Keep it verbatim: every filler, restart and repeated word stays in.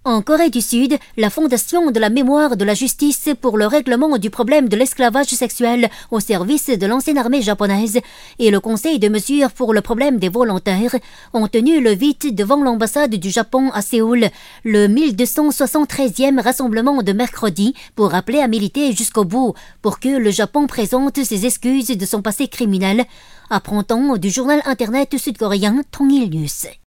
En Corée du Sud, la Fondation de la mémoire de la justice pour le règlement du problème de l'esclavage sexuel au service de l'ancienne armée japonaise et le Conseil de mesure pour le problème des volontaires ont tenu le huit devant l'ambassade du Japon à Séoul, le mille deux cent soixante-treizième rassemblement de mercredi pour appeler à militer jusqu'au bout pour que le Japon présente ses excuses de son passé criminel, apprend-on du journal internet sud-coréen Tongil News.